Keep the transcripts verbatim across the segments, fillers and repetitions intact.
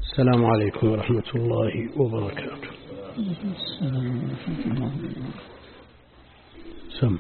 السلام عليكم ورحمة الله وبركاته. سم.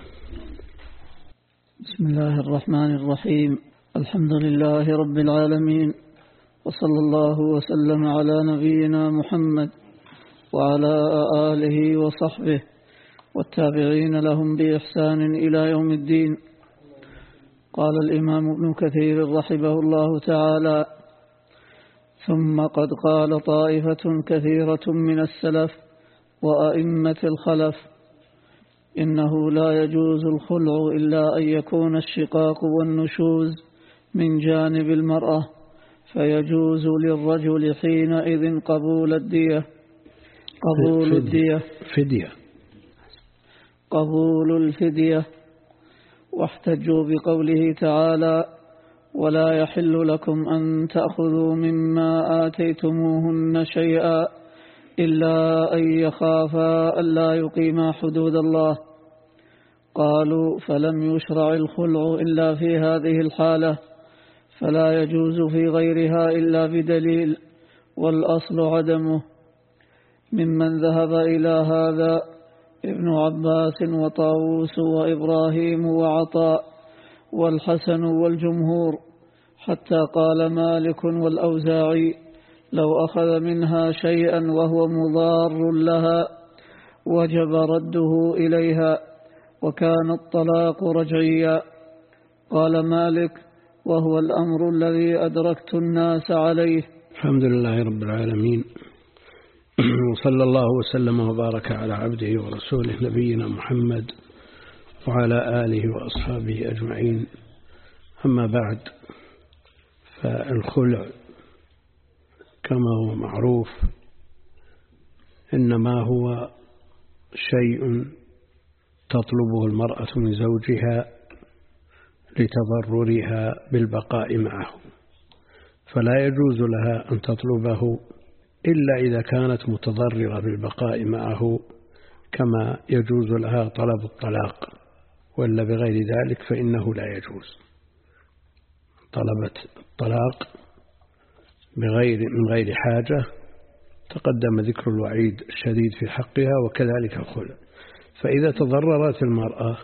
بسم الله الرحمن الرحيم. الحمد لله رب العالمين، وصلى الله وسلم على نبينا محمد وعلى آله وصحبه والتابعين لهم بإحسان إلى يوم الدين. قال الإمام ابن كثير رحمه الله تعالى: ثم قد قال طائفة كثيرة من السلف وأئمة الخلف إنه لا يجوز الخلع إلا أن يكون الشقاق والنشوز من جانب المرأة، فيجوز للرجل حينئذ قبول الدية قبول الدية فدية قبول الفدية. واحتجوا بقوله تعالى: ولا يحل لكم أن تأخذوا مما آتيتموهن شيئا إلا أن يخافا ألا يقيما حدود الله. قالوا: فلم يشرع الخلع إلا في هذه الحالة، فلا يجوز في غيرها إلا بدليل، والأصل عدمه. ممن ذهب إلى هذا ابن عباس وطاووس وإبراهيم وعطاء والحسن والجمهور، حتى قال مالك والأوزاعي: لو أخذ منها شيئا وهو مضار لها وجب رده إليها، وكان الطلاق رجعيا. قال مالك: وهو الأمر الذي أدركت الناس عليه. الحمد لله رب العالمين، وصلى الله وسلم وبارك على عبده ورسوله نبينا محمد وعلى آله وأصحابه أجمعين. أما بعد، فالخلع كما هو معروف إنما هو شيء تطلبه المرأة من زوجها لتضررها بالبقاء معه، فلا يجوز لها أن تطلبه إلا إذا كانت متضررة بالبقاء معه، كما يجوز لها طلب الطلاق، وإلا بغير ذلك فإنه لا يجوز. طلبت الطلاق بغير من غير حاجة تقدم ذكر الوعيد الشديد في حقها، وكذلك الخلع. فإذا تضررت المرأة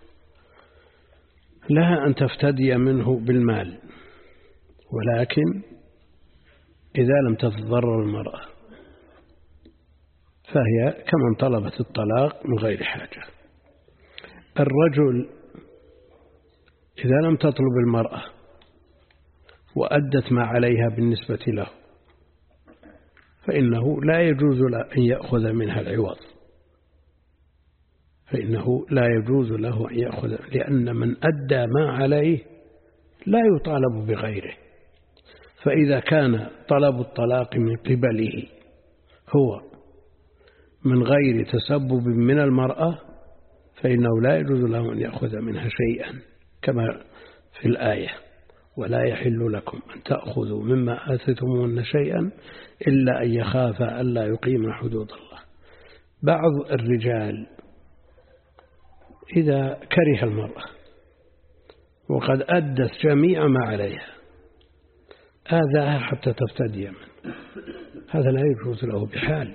لها أن تفتدي منه بالمال، ولكن إذا لم تتضرر المرأة فهي كمن طلبت الطلاق من غير حاجة. الرجل إذا لم تطلب المرأة وأدت ما عليها بالنسبة له فإنه لا يجوز له أن يأخذ منها العوض، فإنه لا يجوز له أن يأخذ، لأن من أدى ما عليه لا يطالب بغيره. فإذا كان طلب الطلاق من قبله هو من غير تسبب من المرأة فإنه لا يجوز له أن يأخذ منها شيئا، كما في الآية: ولا يحل لكم أن تأخذوا مما آتيتموهن شيئا إلا أن يخافا ألا يقيما حدود الله. بعض الرجال إذا كره المرأة وقد أدت جميع ما عليها آذاها حتى تفتدي منه، هذا لا يجوز له بحال.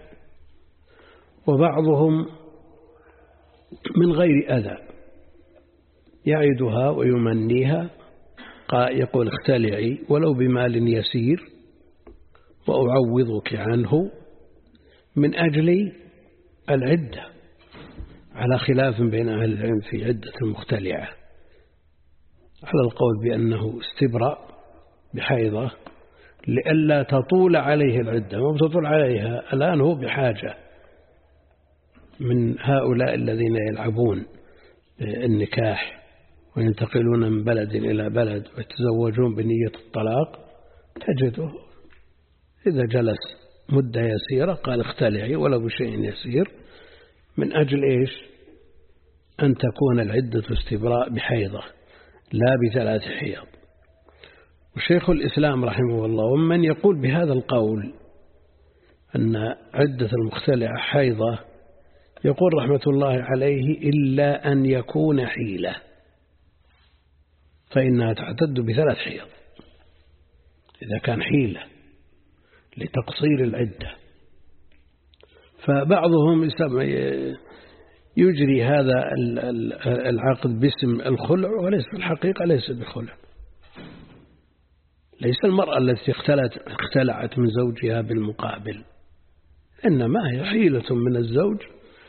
وبعضهم من غير أذى يعدها ويمنيها، يقول: اختلعي ولو بمال يسير وأعوضك عنه، من أجل العدة، على خلاف بين أهل العلم في عدة المختلعة، على القول بأنه استبراء بحيضة لئلا تطول عليه العدة، وما تطول عليها الآن هو بحاجة من هؤلاء الذين يلعبون النكاح وينتقلون من بلد إلى بلد ويتزوجون بنية الطلاق. تجده إذا جلس مدة يسيرة قال: اختلعي ولو بشيء يسير، من أجل إيش؟ أن تكون العدة استبراء بحيضة لا بثلاث حيض. وشيخ الإسلام رحمه الله ومن يقول بهذا القول أن عدة المختلعة حيضة يقول رحمة الله عليه: إلا أن يكون حيلة، فإنها تعتد بثلاث حيض إذا كان حيلة، لتقصير العدة. فبعضهم يجري هذا العقد باسم الخلع، وليس في الحقيقة ليس بخلع. ليس المرأة التي اختلعت من زوجها بالمقابل، إنما هي حيلة من الزوج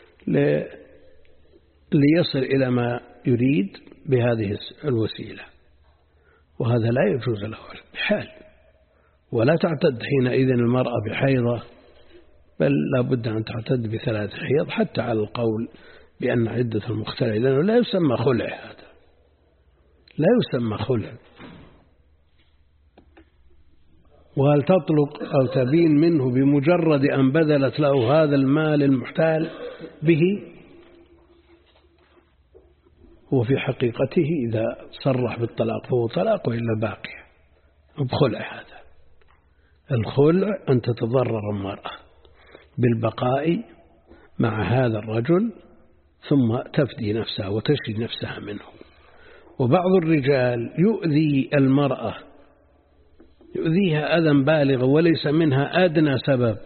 ليصل إلى ما يريد بهذه الوسيلة، وهذا لا يجوز له بحال. ولا تعتد حينئذ المرأة بحيضة، بل لا بد أن تعتد بثلاث حيض حتى على القول بأن عدة المختلع، لأنه لا يسمى خلع، هذا لا يسمى خلع. وهل تطلق أو تبين منه بمجرد أن بذلت له هذا المال المحتال به؟ هو في حقيقته إذا صرح بالطلاق فهو طلاق وإلا باقي بخلع. هذا الخلع أن تتضرر المرأة بالبقاء مع هذا الرجل ثم تفدي نفسها وتشفي نفسها منه. وبعض الرجال يؤذي المرأة، يؤذيها أذى بالغا وليس منها أدنى سبب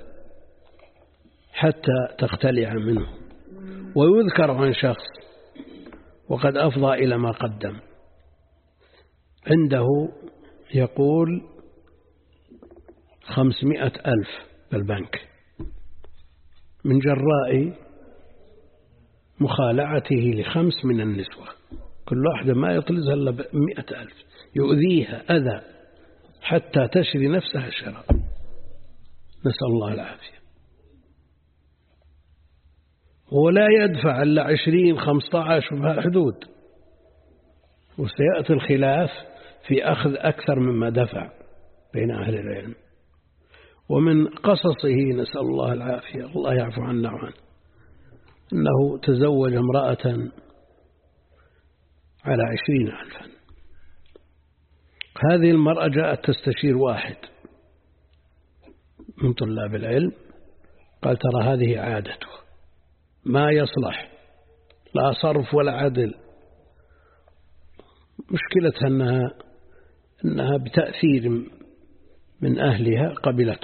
حتى تختلع منه، ويذكر عن شخص وقد أفضى إلى ما قدم عنده يقول خمسمائة ألف بالبنك من جراء مخالعته لخمس من النسوة، كل واحدة ما يطلزها إلا بمئة ألف، يؤذيها أذى حتى تشري نفسها شراء، نسأل الله العافية. ولا يدفع إلا عشرين خمسة عشر بها حدود، وسيأتي الخلاف في أخذ أكثر مما دفع بين أهل العلم. ومن قصصه نسأل الله العافية، الله يعفو عنا وعنه، أنه تزوج امرأة على عشرين ألفا. هذه المرأة جاءت تستشير واحد من طلاب العلم، قال ترى هذه عادته ما يصلح، لا صرف ولا عدل، مشكلتها أنها, أنها بتأثير من أهلها قبلته،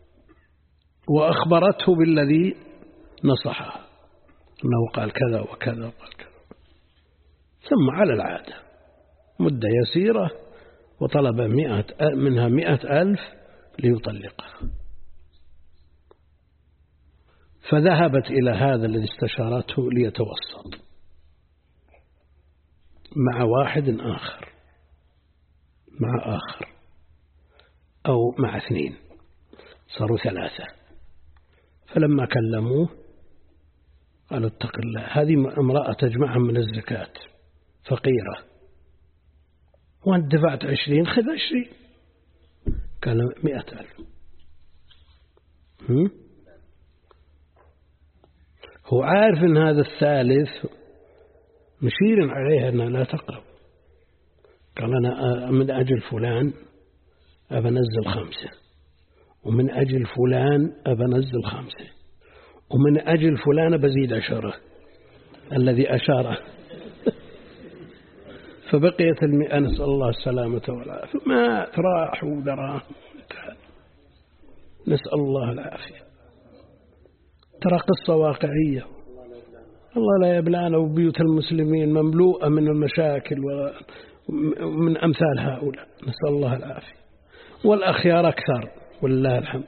وأخبرته بالذي نصحها أنه قال كذا وكذا وقال كذا، ثم على العادة مدة يسيرة وطلب مئة منها مئة ألف ليطلقها. فذهبت إلى هذا الذي استشارته ليتوسط مع واحد آخر مع آخر أو مع اثنين، صاروا ثلاثة. فلما كلموه قالوا اتق الله، هذه امرأة تجمعها من الزكاة فقيرة، وانت دفعت عشرين خذ عشرين. قال مئة ألف. هو عارف ان هذا الثالث مشير عليها أنها لا تقرب. قال أنا من أجل فلان أبى أنزل خمسة، ومن أجل فلان أبى أنزل خمسة، ومن أجل فلان بزيد عشرة الذي أشاره. فبقيت المئة، نسأل الله السلامة والعافية، ما تراح ودراهم، نسأل الله العافية. ترى قصة واقعية، الله لا يبلانا، وبيوت المسلمين مملوءة من المشاكل ومن أمثال هؤلاء، نسأل الله العافية. والأخيار أكثر ولله الحمد.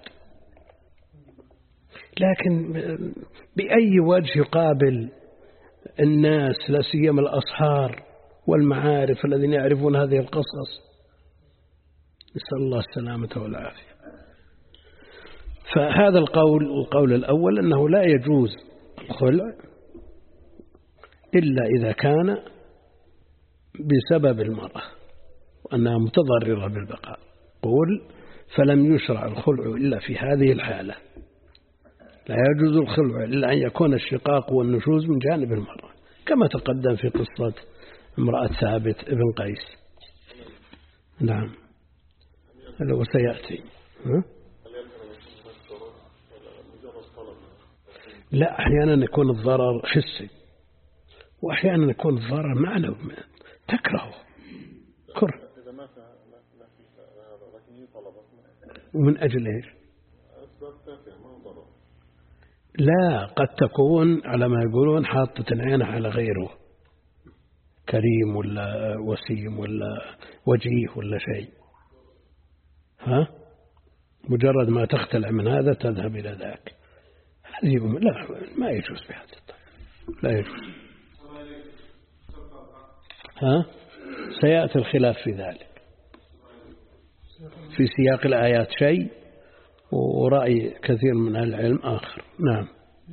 لكن بأي وجه يقابل الناس لا سيما الأصهار والمعارف الذين يعرفون هذه القصص؟ نسأل الله السلامة والعافية. فهذا القول، القول الأول أنه لا يجوز الخلع إلا إذا كان بسبب المرأة وأنها متضررة بالبقاء. قول فلم يشرع الخلع إلا في هذه الحالة، لا يجوز الخلع إلا أن يكون الشقاق والنشوز من جانب المرأة، كما تقدم في قصة امرأة ثابت ابن قيس. نعم هذا وسيأتي. ها؟ لا، أحيانا يكون الضرر حسي، وأحيانا يكون الضرر معنوي، تكرهه كره. ومن أجل إيش؟ لا، قد تكون على ما يقولون حاطة عينه على غيره، كريم ولا وسيم ولا وجيه ولا شيء، ها مجرد ما تختلع من هذا تذهب إلى ذاك. هذه لا، ما يجوز بهذا الطريقة، لا يجوز. ها سيأتي الخلاف في ذلك في سياق الآيات شيء ورأي كثير من أهل العلم آخر. نعم.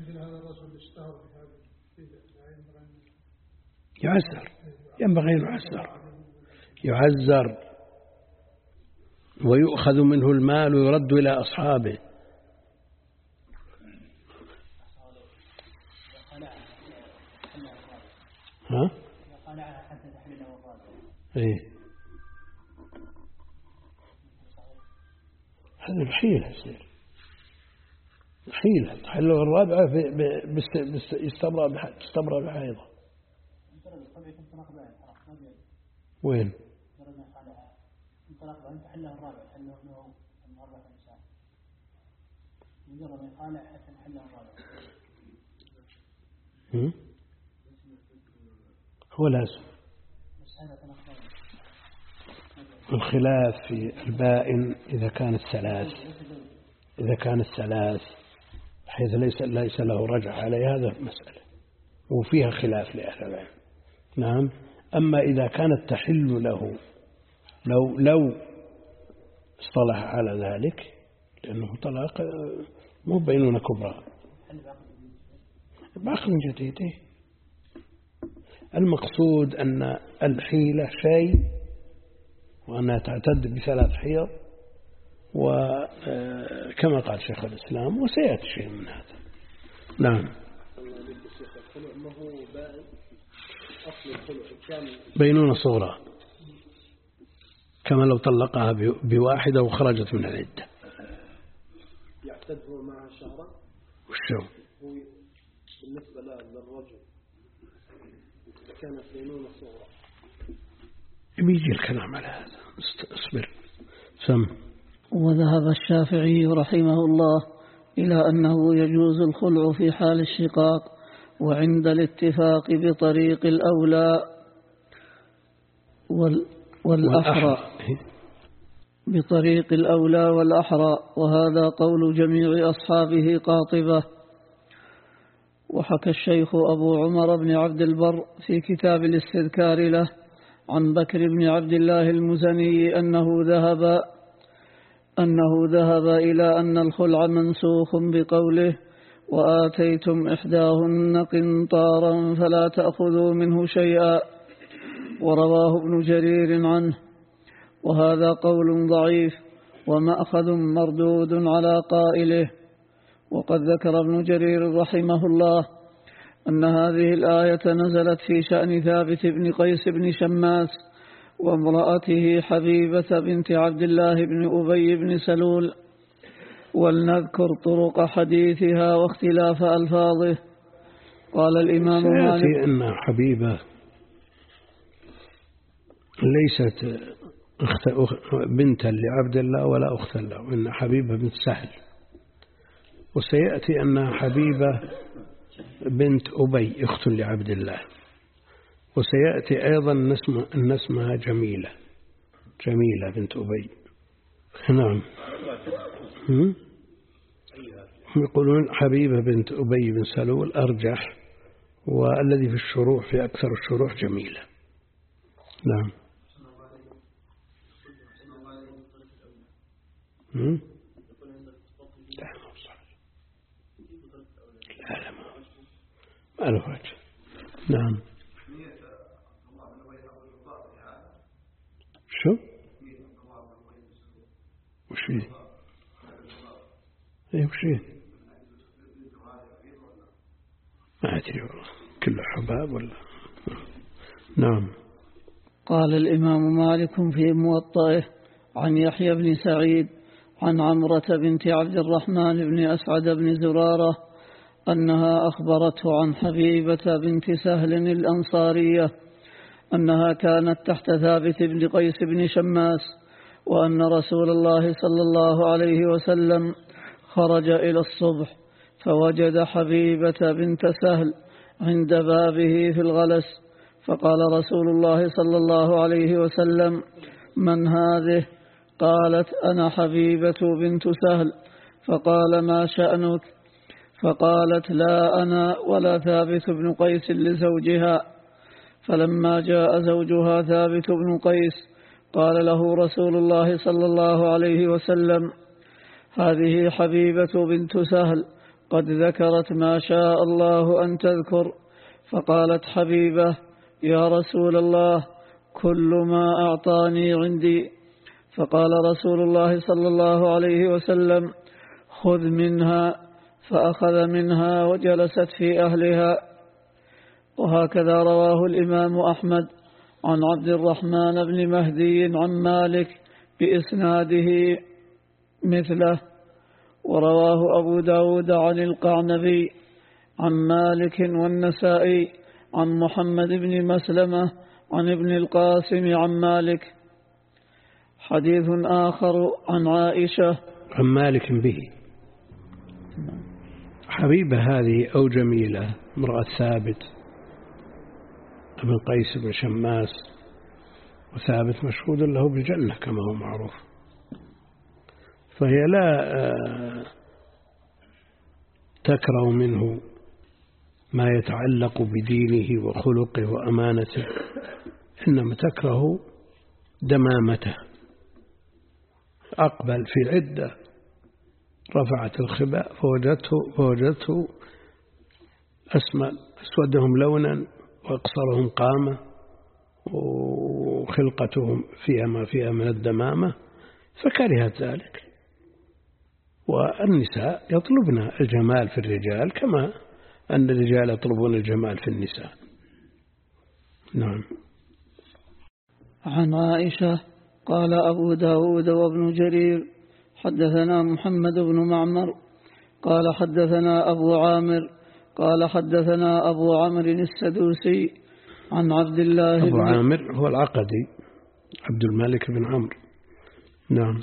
يعزر، ينبغي أن يعزر، يعزر ويؤخذ منه المال ويرد إلى أصحابه. ها؟ إيه، هذا الحيلة يصير حيلة تحل الرابعة يستمر يستمر بحيضة. وين؟ هو لازم الخلاف في البائن إذا كانت ثلاث، إذا كانت ثلاث حيث ليس ليس له رجع عليه، هذا مسألة وفيها خلاف لأهل العلم. نعم. أما إذا كانت تحل له لو لو اصطلح على ذلك، لأنه طلاق مو بينونة كبرى بعقل جديد. المقصود أن الحيلة شيء وأنها تعتد بثلاث حيض، وكما قال شيخ الإسلام وسيأتي شيء من هذا. نعم. بينونة صغرى كما لو طلقها بواحدة وخرجت من العدة. يعتد هو معها شهرا. وشو بالنسبة للرجل إذا كانت بينونة صغرى بيجي الكلام على هذا. اصبر. سم. وذهب الشافعي رحمه الله إلى أنه يجوز الخلع في حال الشقاق وعند الاتفاق بطريق الأولى والأحرى بطريق الأولى والأحرى، وهذا قول جميع أصحابه قاطبة. وحكى الشيخ أبو عمر بن عبد البر في كتاب الاستذكار له عن بكر بن عبد الله المزني أنه ذهب أنه ذهب إلى أن الخلع منسوخ بقوله وآتيتم إحداهن قنطارا فلا تأخذوا منه شيئا، ورواه ابن جرير عنه، وهذا قول ضعيف ومأخذ مردود على قائله. وقد ذكر ابن جرير رحمه الله أن هذه الآية نزلت في شأن ثابت بن قيس بن شماس وامرأته حبيبة بنت عبد الله بن أبي بن سلول. ولنذكر طرق حديثها واختلاف ألفاظه. قال الإمام مالك أن حبيبة ليست بنتا لعبد الله ولا أختا له، إن حبيبة بنت سهل، وسيأتي أن حبيبة بنت أبي أخت لعبد الله، وسيأتي أيضا أن اسمها جميلة جميلة بنت أبي. نعم. يقولون حبيبة بنت أبي بن سلول أرجح، والذي في الشروح في أكثر الشروح جميلة. نعم. لا لا ما له وجه. نعم. شو وش فيه؟ ايه وش فيه؟ ما أدري والله، كله حباب ولا. نعم. قال الإمام مالك في موطئه عن يحيى بن سعيد عن عمرة بنت عبد الرحمن بن أسعد بن زرارة أنها أخبرته عن حبيبة بنت سهل الأنصارية أنها كانت تحت ثابت بن قيس بن شماس، وأن رسول الله صلى الله عليه وسلم خرج إلى الصبح فوجد حبيبة بنت سهل عند بابه في الغلس، فقال رسول الله صلى الله عليه وسلم: من هذه؟ قالت: أنا حبيبة بنت سهل. فقال: ما شأنك؟ فقالت: لا أنا ولا ثابت بن قيس لزوجها. فلما جاء زوجها ثابت بن قيس قال له رسول الله صلى الله عليه وسلم: هذه حبيبة بنت سهل قد ذكرت ما شاء الله أن تذكر. فقالت حبيبة: يا رسول الله، كل ما أعطاني عندي. فقال رسول الله صلى الله عليه وسلم: خذ منها. فأخذ منها وجلست في أهلها. وهكذا رواه الإمام أحمد عن عبد الرحمن بن مهدي عن مالك بإسناده مثله، ورواه أبو داود عن القعنبي عن مالك والنسائي عن محمد بن مسلمة عن ابن القاسم عن مالك. حديث آخر عن عائشة عن مالك به. حبيبة هذه أو جميلة امرأة ثابت ابن قيس بن شماس، وثابت مشهود له بالجنة كما هو معروف، فهي لا تكره منه ما يتعلق بدينه وخلقه وأمانته، إنما تكره دمامته. أقبل في عدة رفعت الخباء فوجدته, فوجدته أسمى أسودهم لونا وأقصرهم قامة وخلقتهم فيها ما فيها من الدمامة، فكرهت ذلك. والنساء يطلبن الجمال في الرجال كما أن الرجال يطلبون الجمال في النساء. نعم. عن عائشة قال أبو داود وابن جرير: حدثنا محمد بن معمر قال حدثنا أبو عامر قال حدثنا أبو عمرو السدوسي عن عبد الله أبو بن عامر هو العقدي عبد الملك بن عمرو. نعم.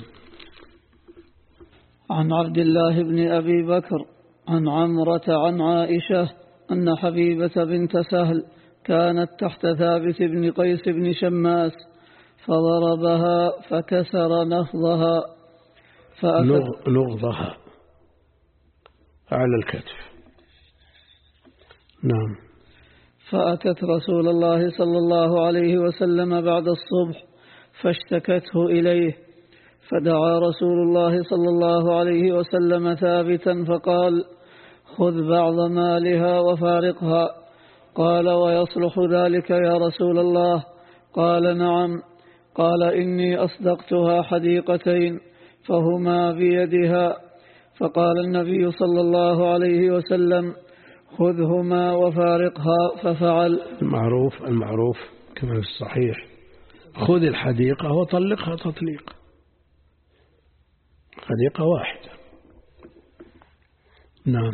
عن عبد الله بن أبي بكر عن عمرة عن عائشة أن حبيبة بنت سهل كانت تحت ثابت بن قيس بن شماس فضربها فكسر نفضها نغضها على الكتف. نعم. فأتت رسول الله صلى الله عليه وسلم بعد الصبح فاشتكته إليه، فدعا رسول الله صلى الله عليه وسلم ثابتا فقال: خذ بعض مالها وفارقها. قال: ويصلح ذلك يا رسول الله؟ قال: نعم. قال: إني أصدقتها حديقتين فهما بيدها. فقال النبي صلى الله عليه وسلم: خذهما وفارقها. ففعل. المعروف المعروف كما في الصحيح: خذ الحديقة وطلقها تطليق. حديقة واحدة. نعم.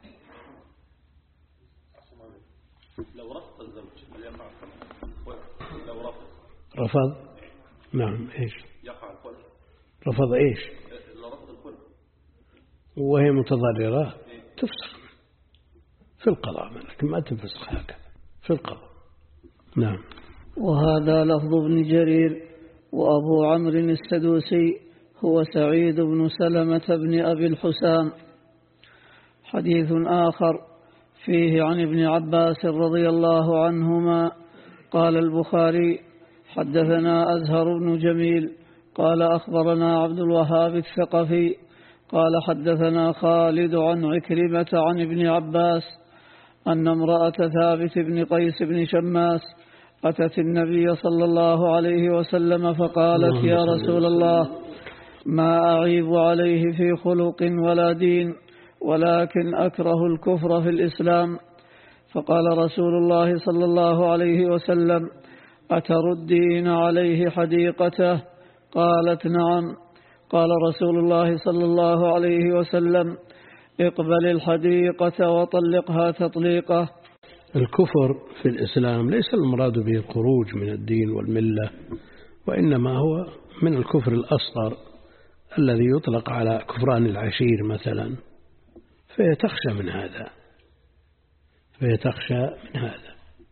لو رفض الزوج لو رفض رفض نعم إيش يقع الخلع. رفض إيش لو رفض الخلع وهي متضررة تفسخ في القضاء، لكن ما تفسخ هكذا في القضاء. نعم. وهذا لفظ ابن جرير. وأبو عمرو السدوسي هو سعيد بن سلمة بن أبي الحسام. حديث آخر فيه عن ابن عباس رضي الله عنهما قال البخاري: حدثنا أزهر بن جميل قال أخبرنا عبد الوهاب الثقفي قال حدثنا خالد عن عكرمة عن ابن عباس أن امرأة ثابت بن قيس بن شماس أتت النبي صلى الله عليه وسلم فقالت: يا رسول الله، ما أعيب عليه في خلق ولا دين، ولكن أكره الكفر في الإسلام. فقال رسول الله صلى الله عليه وسلم: أتردين عليه حديقته؟ قالت: نعم. قال رسول الله صلى الله عليه وسلم: اقبل الحديقة وطلقها تطليقة. الكفر في الإسلام ليس المراد به الخروج من الدين والملة، وإنما هو من الكفر الأصغر الذي يطلق على كفران العشير مثلا، فهي تخشى من هذا فهي تخشى من هذا.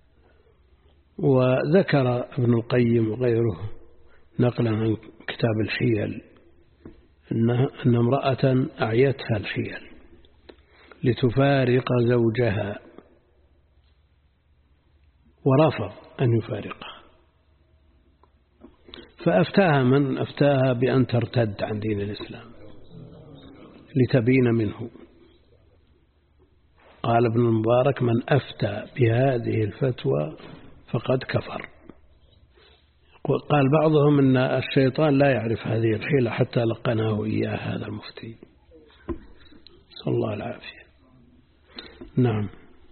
وذكر ابن القيم وغيره نقلا عن كتاب الحيل أن امرأة أعيتها الحيل لتفارق زوجها ورفض أن يفارقها، فأفتاها من أفتاها بأن ترتد عن دين الإسلام لتبين منه. قال ابن المبارك: من أفتى بهذه الفتوى فقد كفر. قال بعضهم أن الشيطان لا يعرف هذه الحيلة حتى لقناه إياه هذا المفتي، صلى الله العافية. نعم.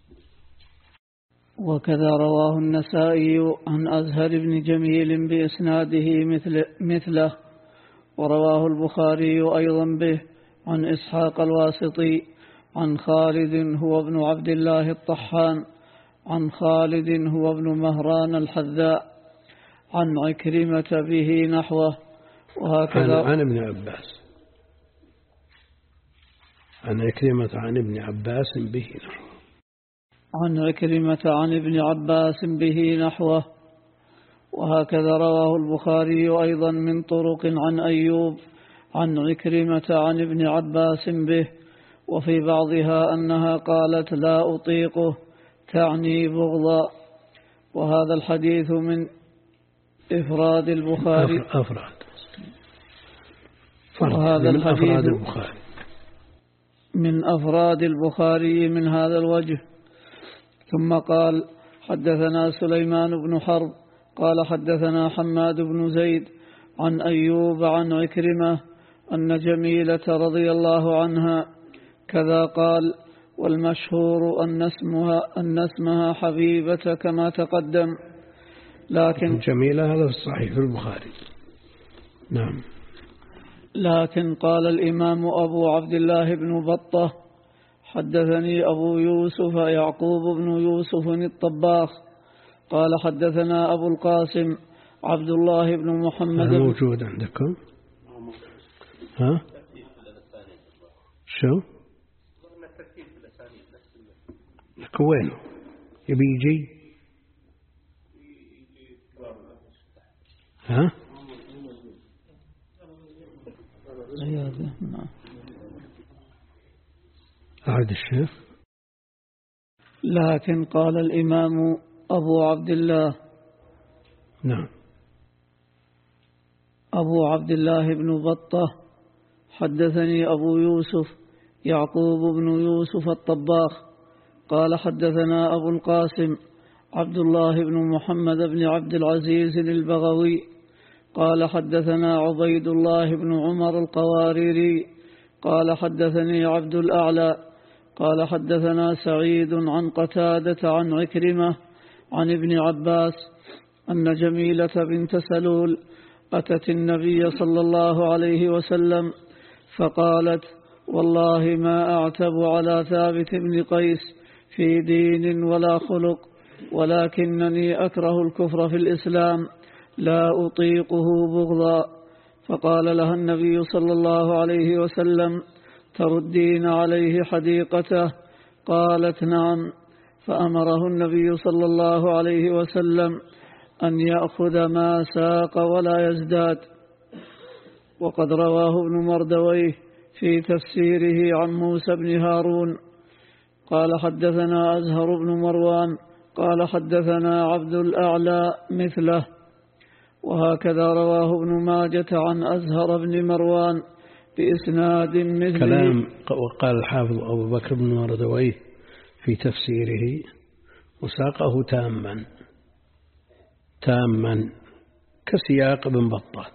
وكذا رواه النسائي عن أزهر بن جميل بإسناده مثل مثله، ورواه البخاري أيضا به عن إسحاق الواسطي عن خالد هو ابن عبد الله الطحان عن خالد هو ابن مهران الحذاء عن عكرمة به نحوه. وهكذا عن, عن ابن عباس عن عكرمة عن ابن عباس به نحوه عن عكرمة عن ابن عباس به نحوه. وهكذا رواه البخاري أيضا من طرق عن أيوب عن عكرمة عن ابن عباس به، وفي بعضها أنها قالت: لا أطيقه، تعني بغضا. وهذا الحديث من إفراد البخاري أفراد وهذا من الحديث أفراد البخاري من أفراد البخاري من هذا الوجه. ثم قال: حدثنا سليمان بن حرب قال حدثنا حماد بن زيد عن أيوب عن عكرمة أن جميلة رضي الله عنها كذا قال، والمشهور أن اسمها, أن اسمها حبيبة كما تقدم. لكن جميلة هذا الصحيح في البخاري. نعم. لكن قال الإمام أبو عبد الله بن بطة: حدثني أبو يوسف يعقوب بن يوسف الطباخ قال حدثنا أبو القاسم عبد الله بن محمد. هذا موجود عندكم؟ ها؟ شو؟ لكن وينه؟ يبي يجي؟ ها؟ أعد الشيخ. لكن قال الإمام أبو عبد الله نعم أبو عبد الله بن بطة: حدثني أبو يوسف يعقوب بن يوسف الطباخ قال حدثنا أبو القاسم عبد الله بن محمد بن عبد العزيز البغوي قال حدثنا عبيد الله بن عمر القواريري قال حدثني عبد الأعلى قال حدثنا سعيد عن قتادة عن عكرمة عن ابن عباس أن جميلة بنت سلول أتت النبي صلى الله عليه وسلم فقالت: والله ما أعتب على ثابت بن قيس في دين ولا خلق، ولكنني أكره الكفر في الإسلام لا أطيقه بغضا. فقال لها النبي صلى الله عليه وسلم: تردين عليه حديقته؟ قالت: نعم. فأمره النبي صلى الله عليه وسلم أن يأخذ ما ساق ولا يزداد. وقد رواه ابن مردويه في تفسيره عن موسى بن هارون قال حدثنا أزهر بن مروان قال حدثنا عبد الأعلى مثله. وهكذا رواه ابن ماجة عن أزهر بن مروان بإسناد مثله. كلام. وقال الحافظ أبو بكر بن مردويه في تفسيره: وساقه تاما تاما كسياق ابن بطة،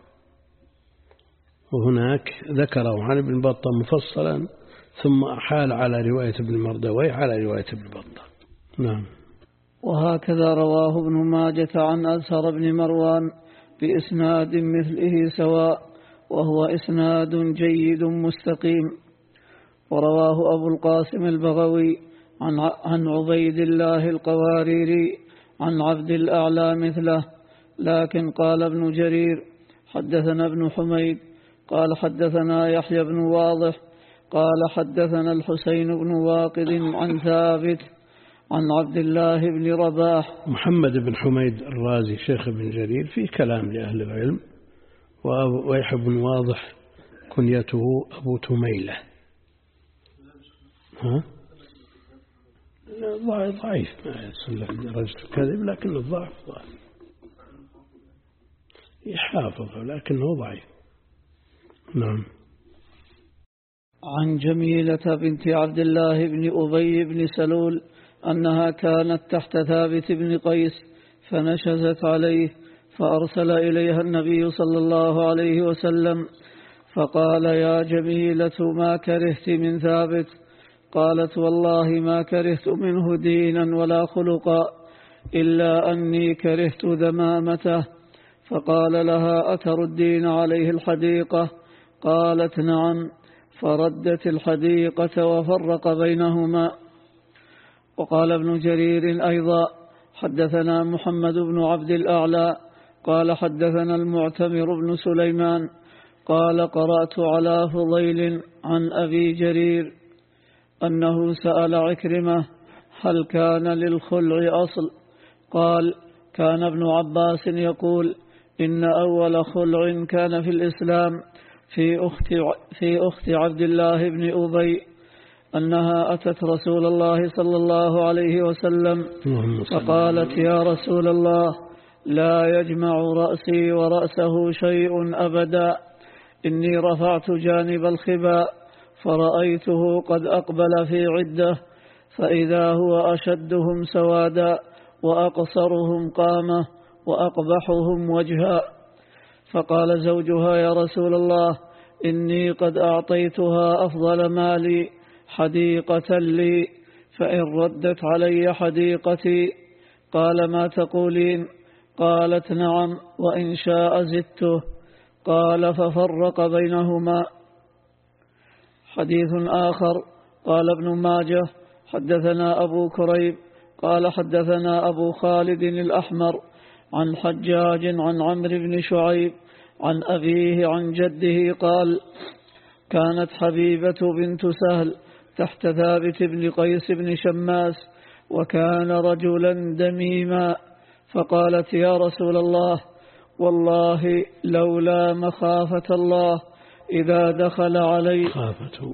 وهناك ذكره عن ابن بطة مفصلا ثم أحال على رواية ابن مردويه على رواية ابن بطة. نعم. وهكذا رواه ابن ماجة عن أزهر بن مروان بإسناد مثله سواء، وهو إسناد جيد مستقيم. ورواه أبو القاسم البغوي عن عبيد الله القواريري عن عبد الأعلى مثله. لكن قال ابن جرير: حدثنا ابن حميد قال حدثنا يحيى بن واضح قال حدثنا الحسين بن واقد عن ثابت عن عبد الله بن رباح. محمد بن حميد الرازي شيخ بن جرير في كلام لأهل العلم، ويحيى بن واضح كنيته أبو تميلة. ها؟ ضعيف ما يصل درجة الكذب، لكن الضعف ضعف يحافظ لكنه ضعيف. نعم. عن جميلة بنت عبد الله بن أبي بن سلول أنها كانت تحت ثابت بن قيس فنشزت عليه، فأرسل إليها النبي صلى الله عليه وسلم فقال: يا جميلة ما كرهت من ثابت؟ قالت: والله ما كرهت منه دينا ولا خلقا إلا أني كرهت ذمامته. فقال لها: أتردين عليه الحديقة؟ قالت: نعم. فردت الحديقة وفرق بينهما. وقال ابن جرير أيضا: حدثنا محمد بن عبد الأعلى قال حدثنا المعتمر بن سليمان قال: قرأت على فضيل عن أبي جرير أنه سأل عكرمة: هل كان للخلع أصل؟ قال: كان ابن عباس يقول: إن أول خلع كان في الإسلام في أخت, في أخت عبد الله بن أبي، أنها أتت رسول الله صلى الله عليه وسلم فقالت: يا رسول الله، لا يجمع رأسي ورأسه شيء أبدا، إني رفعت جانب الخباء فرأيته قد أقبل في عدة، فإذا هو أشدهم سوادا وأقصرهم قامة وأقبحهم وجها. فقال زوجها: يا رسول الله، إني قد أعطيتها أفضل مالي حديقة لي، فإن ردت علي حديقتي. قال: ما تقولين؟ قالت: نعم، وإن شاء زدته. قال: ففرق بينهما. حديث آخر. قال ابن ماجه: حدثنا أبو كريب قال حدثنا أبو خالد الأحمر عن حجاج عن عمرو بن شعيب عن أبيه عن جده قال: كانت حبيبة بنت سهل تحت ثابت بن قيس بن شماس، وكان رجلا دميما، فقالت: يا رسول الله، والله لولا مخافة الله إذا دخل علي خافته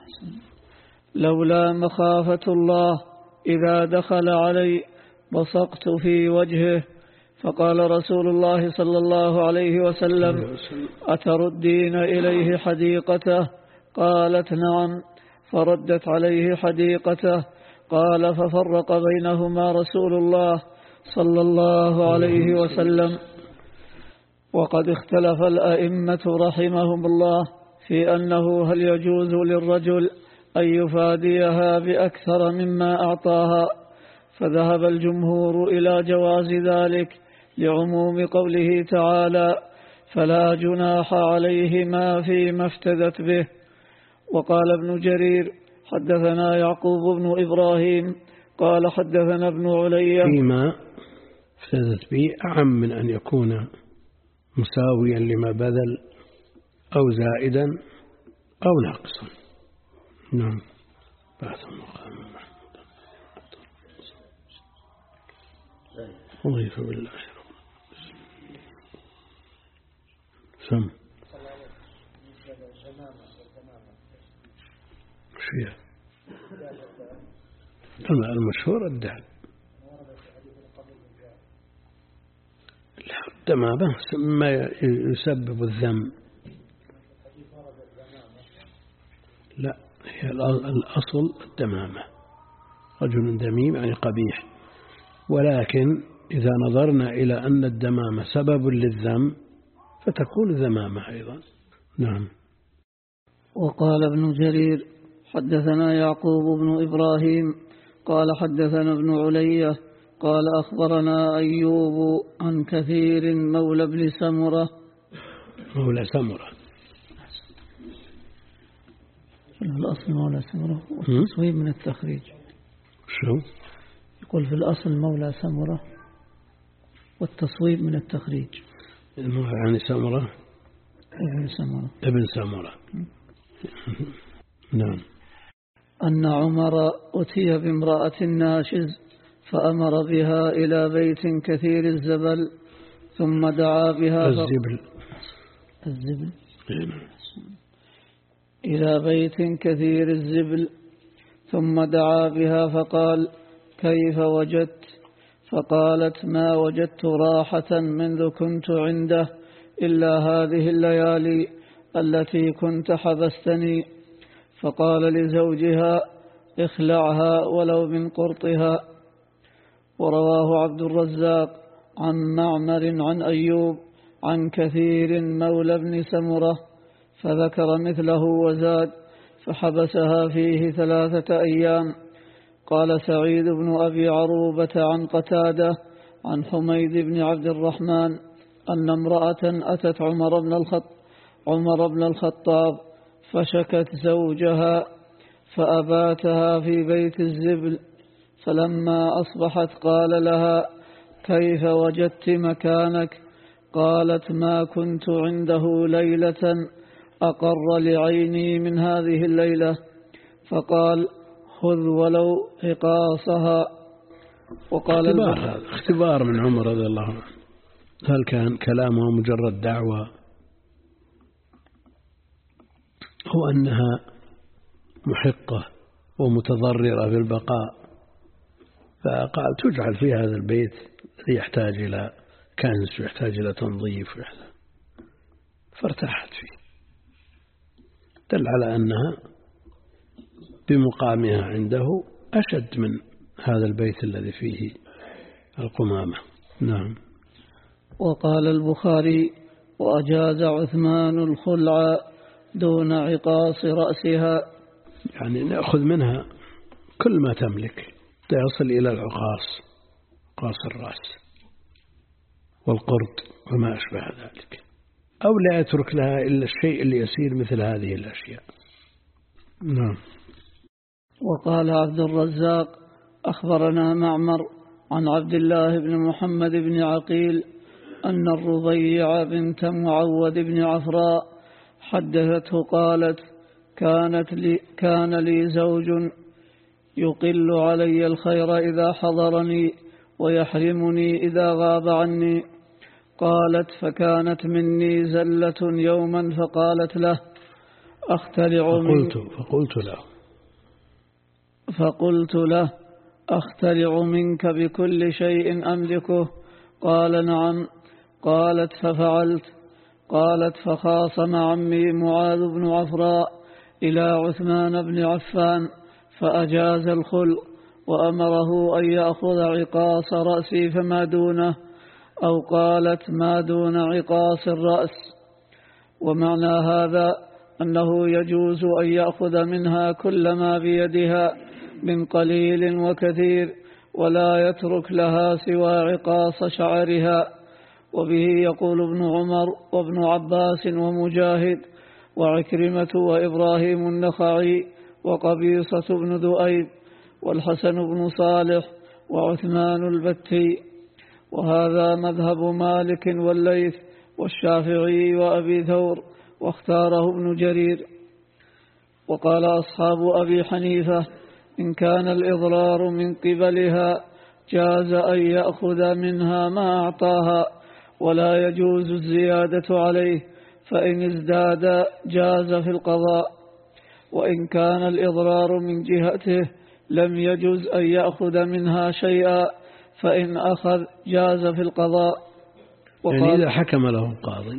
لولا مخافة الله إذا دخل علي بصقت في وجهه. فقال رسول الله صلى الله عليه وسلم: أتردين إليه حديقته؟ قالت: نعم. فردت عليه حديقته. قال: ففرق بينهما رسول الله صلى الله عليه وسلم. وقد اختلف الأئمة رحمهم الله في أنه هل يجوز للرجل أن يفاديها بأكثر مما أعطاها، فذهب الجمهور إلى جواز ذلك لعموم قوله تعالى: فلا جناح عليهما فيما افتدت به. وقال ابن جرير: حدثنا يعقوب بن إبراهيم قال حدثنا ابن علي فيما افتدت به أعم من أن يكون مساويا لما بذل أو زائدا أو ناقصا. نعم. بعد المقام وضيف بالله سم شيء المشهور الدهب. الدمامة ما يسبب الذم. لا، هي الأصل الدمامة، رجل دميم يعني قبيح، ولكن إذا نظرنا إلى أن الدمامة سبب للذم فتكون ذمامة أيضا. نعم. وقال ابن جرير: حدثنا يعقوب بن إبراهيم قال حدثنا ابن علي قال أخبرنا أيوب عن كثير مولى بن سمرة مولى سمرة. في الأصل مولى سمرة والتصويب من التخريج. شو يقول في الأصل مولى سمرة والتصويب من التخريج. المولى يعني سمرة ابن سمرة ابن سمرة. نعم. أن عمر أتي بامرأة ناشز فأمر بها إلى بيت كثير الزبل ثم دعا بها الزبل الزبل إلى بيت كثير الزبل ثم دعا بها فقال كيف وجدت؟ فقالت ما وجدت راحة منذ كنت عنده إلا هذه الليالي التي كنت حبستني. فقال لزوجها اخلعها ولو من قرطها. ورواه عبد الرزاق عن معمر عن أيوب عن كثير مولى بن سمرة فذكر مثله وزاد فحبسها فيه ثلاثة أيام. قال سعيد بن أبي عروبة عن قتادة عن حميد بن عبد الرحمن أن امرأة أتت عمر بن الخطاب عمر بن الخطاب فشكت زوجها فأباتها في بيت الزبل. فلما أصبحت قال لها كيف وجدت مكانك؟ قالت ما كنت عنده ليلة أقر لعيني من هذه الليلة. فقال خذ ولو عقاصها. وقال اختبار, اختبار من عمر رضي الله عنه، هل كان كلامه مجرد دعوة أو أنها محقة ومتضررة بالبقاء؟ فقال تجعل في هذا البيت الذي يحتاج إلى كنس ويحتاج إلى تنظيف، فارتاحت فيه. دل على أنها بمقامها عنده أشد من هذا البيت الذي فيه القمامة. نعم. وقال البخاري وأجاز عثمان الخلع دون عقاص رأسها، يعني نأخذ منها كل ما تملك يصل إلى العقاص، عقاص الرأس والقرط وما أشبه ذلك، أو لا يترك لها إلا الشيء اللي يسير مثل هذه الأشياء. نعم. وقال عبد الرزاق أخبرنا معمر عن عبد الله بن محمد بن عقيل أن الربيع بنت معود بن عفراء حدثته قالت كانت لي كان لي زوج يقل علي الخير إذا حضرني ويحرمني إذا غاب عني. قالت فكانت مني زلة يوما فقالت له أختلع فقلت, فقلت له فقلت له أختلع منك بكل شيء أملكه؟ قال نعم. قالت ففعلت. قالت فخاصم عمي معاذ بن عفراء إلى عثمان بن عفان فأجاز الخلق وأمره أن يأخذ عقاص رأسي فما دونه، أو قالت ما دون عقاص الرأس. ومعنى هذا أنه يجوز أن يأخذ منها كل ما بيدها من قليل وكثير ولا يترك لها سوى عقاص شعرها. وبه يقول ابن عمر وابن عباس ومجاهد وعكرمة وإبراهيم النخعي وقبيصة بن ذؤيب والحسن بن صالح وعثمان البتي. وهذا مذهب مالك والليث والشافعي وأبي ثور واختاره ابن جرير. وقال أصحاب أبي حنيفة إن كان الإضرار من قبلها جاز أن يأخذ منها ما أعطاها ولا يجوز الزيادة عليه، فإن ازداد جاز في القضاء، وإن كان الإضرار من جهته لم يجوز أن يأخذ منها شيئا، فإن أخذ جاز في القضاء. يعني إذا حكم له القاضي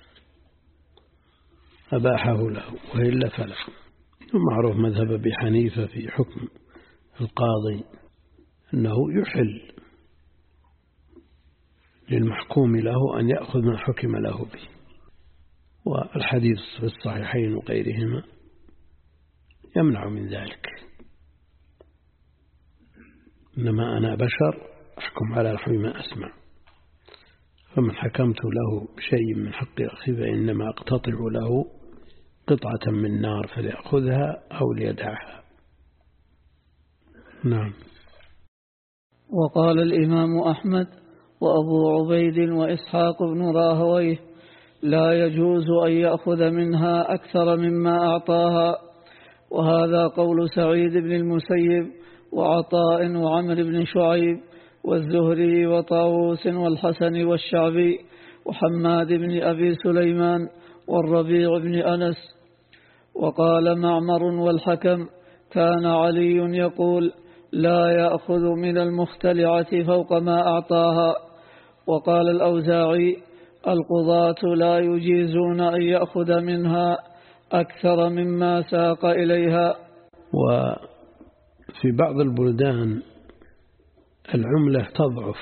أباحه له وإلا فلا. معروف مذهب أبي حنيفة في حكم القاضي أنه يحل للمحكوم له أن يأخذ ما حكم له به، والحديث في الصحيحين وغيرهما يمنع من ذلك. إنما أنا بشر أحكم على نحو ما أسمع، فمن حكمت له بشيء من حق أخي فإنما أقتطع له قطعة من نار فليأخذها أو ليدعها. نعم. وقال الإمام أحمد وأبو عبيد وإسحاق بن راهويه لا يجوز أن يأخذ منها أكثر مما أعطاها، وهذا قول سعيد بن المسيب وعطاء وعمر بن شعيب والزهري وطاووس والحسن والشعبي وحماد بن أبي سليمان والربيع بن أنس. وقال معمر والحكم كان علي يقول لا يأخذ من المختلعة فوق ما أعطاها. وقال الأوزاعي القضاة لا يجيزون أن يأخذ منها أكثر مما ساق إليها. وفي بعض البلدان العملة تضعف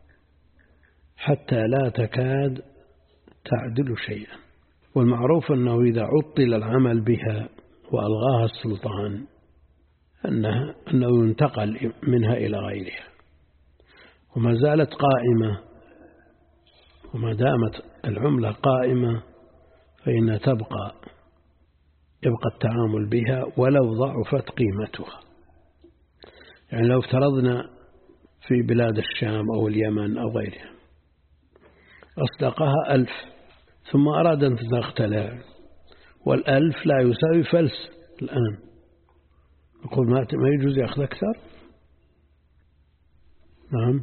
حتى لا تكاد تعدل شيئا، والمعروف أنه إذا عطل العمل بها وألغاها السلطان أنه, أنه ينتقل منها إلى غيرها، وما زالت قائمة، وما دامت العملة قائمة فإنها تبقى يبقى التعامل بها ولو ضعفت قيمتها. يعني لو افترضنا في بلاد الشام أو اليمن أو غيرها أصدقها ألف ثم أراد أن تختلع، والألف لا يساوي فلس الآن، نقول ما يجوز يأخذ أكثر. نعم،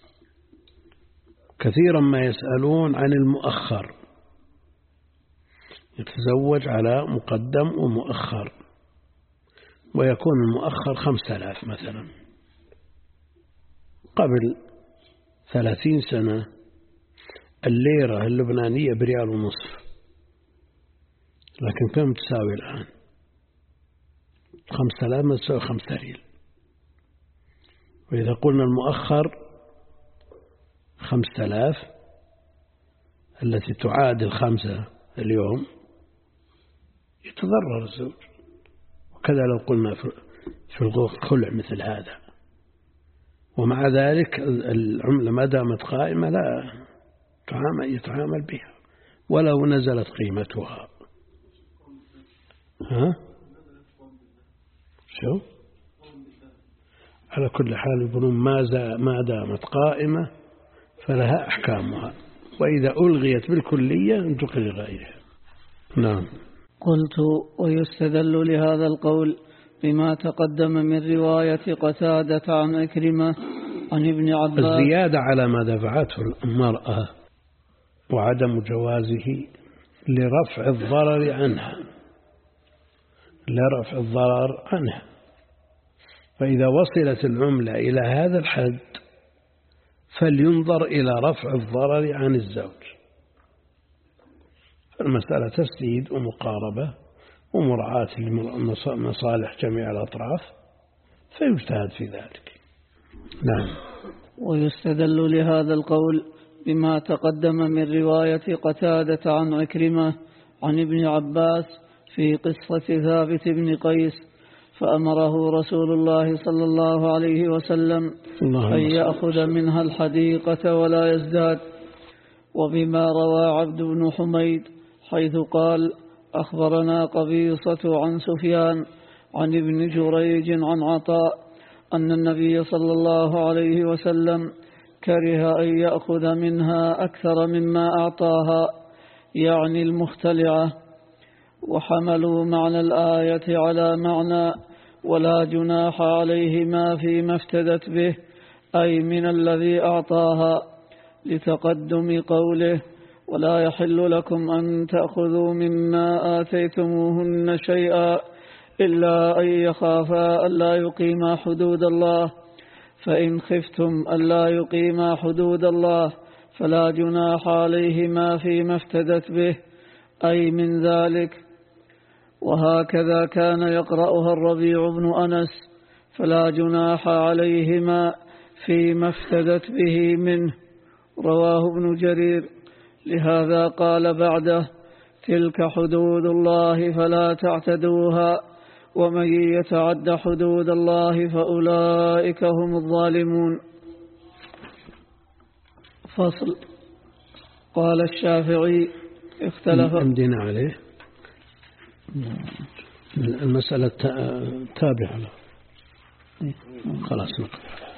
كثيرا ما يسألون عن المؤخر، يتزوج على مقدم ومؤخر، ويكون المؤخر خمسة آلاف مثلا. قبل ثلاثين سنة الليرة اللبنانية بريال ونصف، لكن كم تساوي الآن؟ خمسة آلاف ما تساوي خمسة ريال. وإذا قلنا المؤخر خمسة آلاف التي تعادل خمسة اليوم يتضرر الزوج. وكذا لو قلنا في الخلع مثل هذا، ومع ذلك العملة ما دامت قائمة لا يتعامل بها ولو نزلت قيمتها. ها؟ شو؟ على كل حال يقولون ما دامت قائمة فلها أحكامها، وإذا ألغيت بالكلية انتقل لغيرها. نعم. قلت ويستدل لهذا القول بما تقدم من رواية قتادة عن أكرمة عن ابن عباس الزيادة على ما دفعته المرأة وعدم جوازه لرفع الضرر عنها لرفع الضرر عنها فإذا وصلت العملة إلى هذا الحد فلينظر إلى رفع الضرر عن الزوج. المسألة تسديد ومقاربة ومراعاة لمصالح جميع الأطراف فيجتهد في ذلك. نعم. ويستدل لهذا القول بما تقدم من رواية قتادة عن عكرمة عن ابن عباس في قصة ثابت بن قيس فأمره رسول الله صلى الله عليه وسلم أن يأخذ منها الحديقة ولا يزداد. وبما روى عبد بن حميد حيث قال أخبرنا قبيصة عن سفيان عن ابن جريج عن عطاء أن النبي صلى الله عليه وسلم كره أن يأخذ منها أكثر مما أعطاها، يعني المختلعة، وحملوا معنى الآية على معنى ولا جناح عليهما فيما افتدت به، أي من الذي أعطاها، لتقدم قوله ولا يحل لكم أن تأخذوا مما آتيتموهن شيئا إلا أن يخافا ألا يقيما حدود الله، فإن خفتم ألا يقيما حدود الله فلا جناح عليهما فيما افتدت به، أي من ذلك. وهكذا كان يقرأها الربيع بن أنس فلا جناح عليهما فيما افتدت به منه، رواه ابن جرير. لهذا قال بعده تلك حدود الله فلا تعتدوها ومن يتعد حدود الله فأولئك هم الظالمون. فصل. قال الشافعي اختلف أمدنا عليه المسألة تابعة له خلاص نقف.